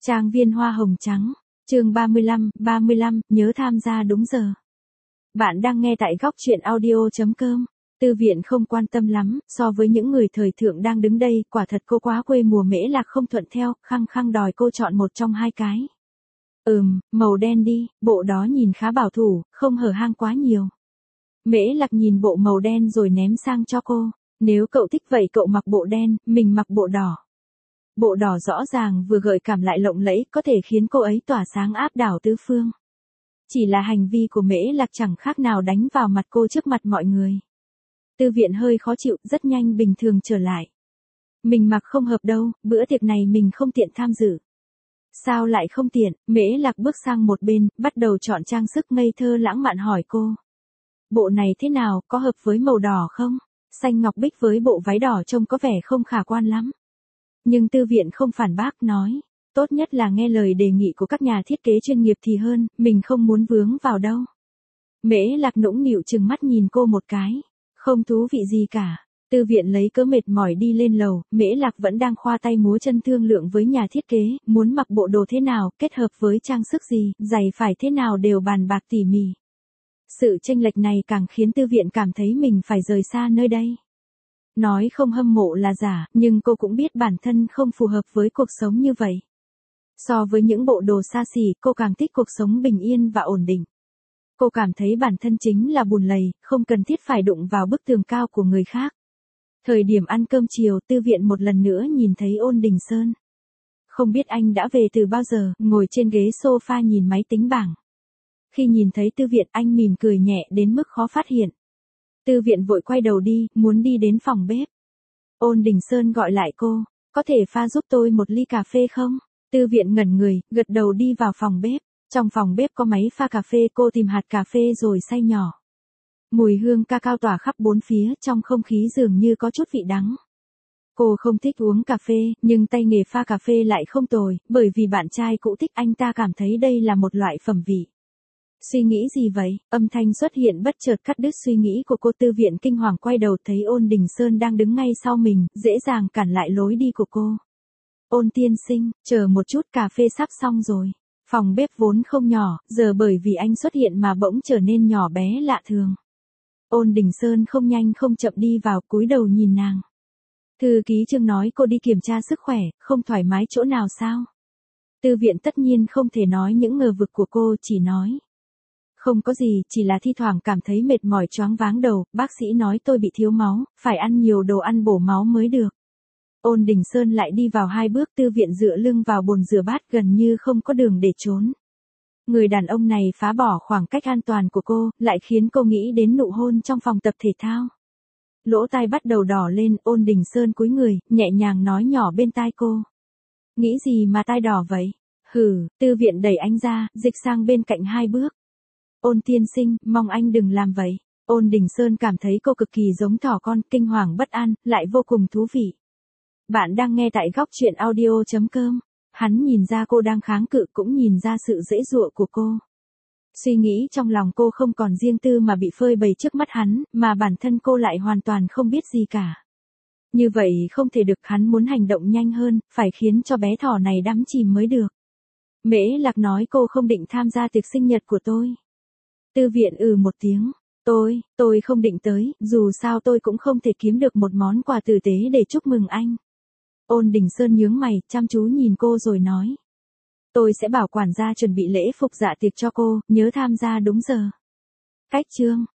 Trang viên hoa hồng trắng, chương 35, nhớ tham gia đúng giờ. Bạn đang nghe tại góc truyện audio.com. Tư Viện không quan tâm lắm, so với những người thời thượng đang đứng đây, quả thật cô quá quê mùa. Mễ Lạc không thuận theo, khăng khăng đòi cô chọn một trong hai cái. Màu đen đi, bộ đó nhìn khá bảo thủ, không hở hang quá nhiều. Mễ Lạc nhìn bộ màu đen rồi ném sang cho cô. Nếu cậu thích vậy cậu mặc bộ đen, mình mặc bộ đỏ. Bộ đỏ rõ ràng vừa gợi cảm lại lộng lẫy, có thể khiến cô ấy tỏa sáng áp đảo tứ phương. Chỉ là hành vi của Mễ Lạc chẳng khác nào đánh vào mặt cô trước mặt mọi người. Tư Viện hơi khó chịu, rất nhanh bình thường trở lại. Mình mặc không hợp đâu, bữa tiệc này mình không tiện tham dự. Sao lại không tiện? Mễ Lạc bước sang một bên, bắt đầu chọn trang sức ngây thơ lãng mạn hỏi cô. Bộ này thế nào, có hợp với màu đỏ không? Xanh ngọc bích với bộ váy đỏ trông có vẻ không khả quan lắm. Nhưng Tư Viện không phản bác, nói, tốt nhất là nghe lời đề nghị của các nhà thiết kế chuyên nghiệp thì hơn, mình không muốn vướng vào đâu. Mễ Lạc nũng nịu trừng mắt nhìn cô một cái, không thú vị gì cả. Tư Viện lấy cớ mệt mỏi đi lên lầu, Mễ Lạc vẫn đang khoa tay múa chân thương lượng với nhà thiết kế, muốn mặc bộ đồ thế nào, kết hợp với trang sức gì, giày phải thế nào đều bàn bạc tỉ mỉ. Sự chênh lệch này càng khiến Tư Viện cảm thấy mình phải rời xa nơi đây. Nói không hâm mộ là giả, nhưng cô cũng biết bản thân không phù hợp với cuộc sống như vậy. So với những bộ đồ xa xỉ, cô càng thích cuộc sống bình yên và ổn định. Cô cảm thấy bản thân chính là bùn lầy, không cần thiết phải đụng vào bức tường cao của người khác. Thời điểm ăn cơm chiều, Tư Viện một lần nữa nhìn thấy Ôn Đình Sơn. Không biết anh đã về từ bao giờ, ngồi trên ghế sofa nhìn máy tính bảng. Khi nhìn thấy Tư Viện, anh mỉm cười nhẹ đến mức khó phát hiện. Tư Viện vội quay đầu đi, muốn đi đến phòng bếp. Ôn Đình Sơn gọi lại cô, có thể pha giúp tôi một ly cà phê không? Tư Viện ngẩn người, gật đầu đi vào phòng bếp. Trong phòng bếp có máy pha cà phê, cô tìm hạt cà phê rồi xay nhỏ. Mùi hương cacao tỏa khắp bốn phía, trong không khí dường như có chút vị đắng. Cô không thích uống cà phê, nhưng tay nghề pha cà phê lại không tồi, bởi vì bạn trai cũ thích anh ta cảm thấy đây là một loại phẩm vị. Suy nghĩ gì vậy? Âm thanh xuất hiện bất chợt cắt đứt suy nghĩ của cô. Tư Viện kinh hoàng quay đầu thấy Ôn Đình Sơn đang đứng ngay sau mình, dễ dàng cản lại lối đi của cô. Ôn tiên sinh, chờ một chút, cà phê sắp xong rồi. Phòng bếp vốn không nhỏ, giờ bởi vì anh xuất hiện mà bỗng trở nên nhỏ bé lạ thường. Ôn Đình Sơn không nhanh không chậm đi vào, cúi đầu nhìn nàng. Thư ký Trương nói cô đi kiểm tra sức khỏe, không thoải mái chỗ nào sao? Tư Viện tất nhiên không thể nói những ngờ vực của cô, chỉ nói. Không có gì, chỉ là thi thoảng cảm thấy mệt mỏi choáng váng đầu, bác sĩ nói tôi bị thiếu máu, phải ăn nhiều đồ ăn bổ máu mới được. Ôn Đình Sơn lại đi vào hai bước. Tư Viện dựa lưng vào bồn rửa bát, gần như không có đường để trốn. Người đàn ông này phá bỏ khoảng cách an toàn của cô, lại khiến cô nghĩ đến nụ hôn trong phòng tập thể thao. Lỗ tai bắt đầu đỏ lên, Ôn Đình Sơn cúi người, nhẹ nhàng nói nhỏ bên tai cô. Nghĩ gì mà tai đỏ vậy? Tư Viện đẩy anh ra, dịch sang bên cạnh hai bước. Ôn tiên sinh, mong anh đừng làm vậy. Ôn Đình Sơn cảm thấy cô cực kỳ giống thỏ con, kinh hoàng bất an, lại vô cùng thú vị. Bạn đang nghe tại góc truyện audio.com. Hắn nhìn ra cô đang kháng cự, cũng nhìn ra sự dễ dụa của cô. Suy nghĩ trong lòng cô không còn riêng tư mà bị phơi bày trước mắt hắn, mà bản thân cô lại hoàn toàn không biết gì cả. Như vậy không thể được, hắn muốn hành động nhanh hơn, phải khiến cho bé thỏ này đắm chìm mới được. Mễ Lạc nói cô không định tham gia tiệc sinh nhật của tôi. Tư Viện một tiếng. Tôi không định tới, dù sao tôi cũng không thể kiếm được một món quà tử tế để chúc mừng anh. Ôn Đình Sơn nhướng mày, chăm chú nhìn cô rồi nói. Tôi sẽ bảo quản gia chuẩn bị lễ phục dạ tiệc cho cô, nhớ tham gia đúng giờ. Cách chương.